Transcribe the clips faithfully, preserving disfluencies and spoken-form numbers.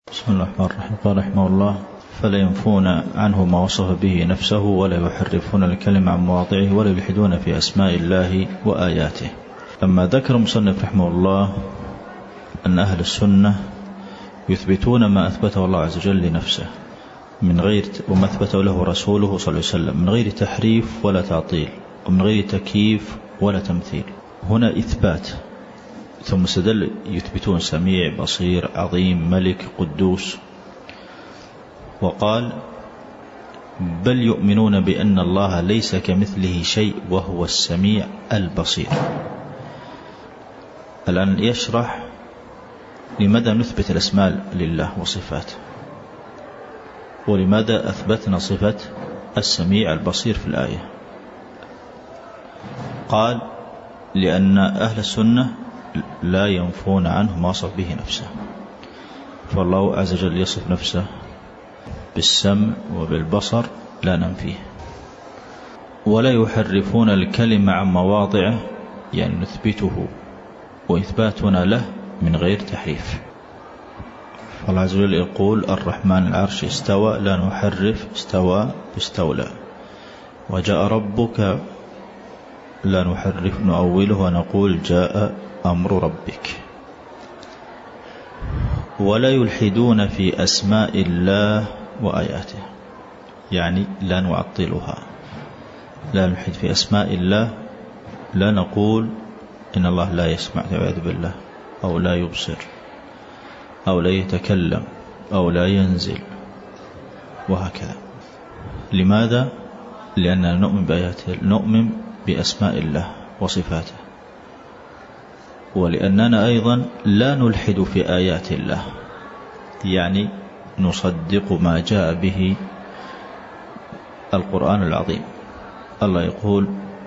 بسم الله الرحمن الرحيم. قال رحمه الله: فلا ينفون عنه ما وصف به نفسه ولا يحرفون الكلمة عن مواضعه ولا يلحدون في أسماء الله وآياته. لما ذكر المصنف رحمه الله أن أهل السنة يثبتون ما أثبته الله عز وجل لنفسه من غير وما أثبته له رسوله صلى الله عليه وسلم من غير تحريف ولا تعطيل ومن غير تكييف ولا تمثيل. هنا إثبات، ثم استدل يثبتون سميع بصير عظيم ملك قدوس، وقال: بل يؤمنون بأن الله ليس كمثله شيء وهو السميع البصير. الآن يشرح لماذا نثبت الأسماء لله وصفاته، ولماذا أثبتنا صفة السميع البصير في الآية. قال: لأن أهل السنة لا ينفون عنه ما وصف به نفسه، فالله عز وجل يصف نفسه بالسمع وبالبصر لا ننفيه، ولا يحرفون الكلمة عن مواضعه، يعني نثبته وإثباتنا له من غير تحريف. فالله عز وجل يقول: الرحمن العرش استوى، لا نحرف استوى باستولى. وجاء ربك، لا نحرف نؤوله ونقول جاء أمر ربك. ولا يلحدون في أسماء الله وآياته، يعني لا نعطلها، لا نلحد في أسماء الله، لا نقول إن الله لا يسمع والعياذ بالله، أو لا يبصر، أو لا يتكلم، أو لا ينزل، وهكذا. لماذا؟ لأننا نؤمن بآياته، نؤمن بأسماء الله وصفاته، ولأننا أيضا لا نلحد في آيات الله، يعني نصدق ما جاء به القرآن العظيم. الله يقول: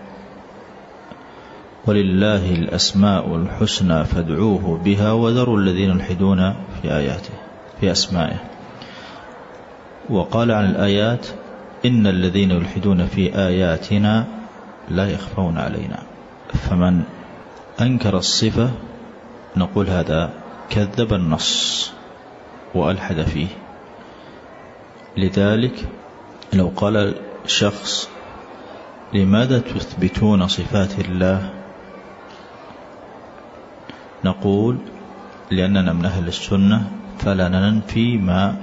ولله الأسماء الحسنى فادعوه بها وذروا الذين يلحدون في آياته في أسمائه. وقال عن الآيات: إن الذين يلحدون في آياتنا لا يخفون علينا. فمن أنكر الصفة نقول هذا كذب النص وألحد فيه. لذلك لو قال شخص: لماذا تثبتون صفات الله؟ نقول: لأننا من أهل السنة فلا ننفي ما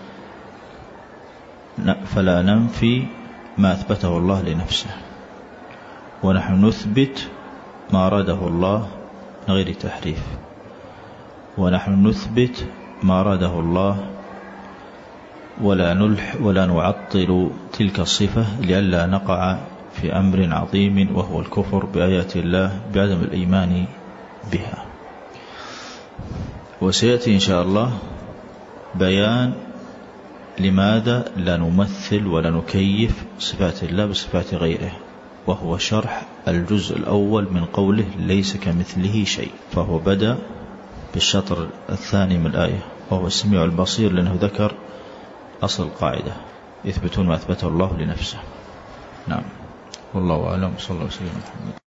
فلا ننفي ما أثبته الله لنفسه، ونحن نثبت ما أراده الله من غير تحريف، ونحن نثبت ما أراده الله ولا نلح ولا نعطل تلك الصفة لئلا نقع في أمر عظيم وهو الكفر بآيات الله بعدم الإيمان بها. وسيأتي إن شاء الله بيان لماذا لا نمثل ولا نكيف صفات الله بصفات غيره، وهو شرح الجزء الأول من قوله ليس كمثله شيء. فهو بدأ بالشطر الثاني من الآية وهو السميع البصير، لأنه ذكر أصل القاعدة: يثبتون ما أثبته الله لنفسه. نعم، والله أعلم. صلى الله عليه وسلم.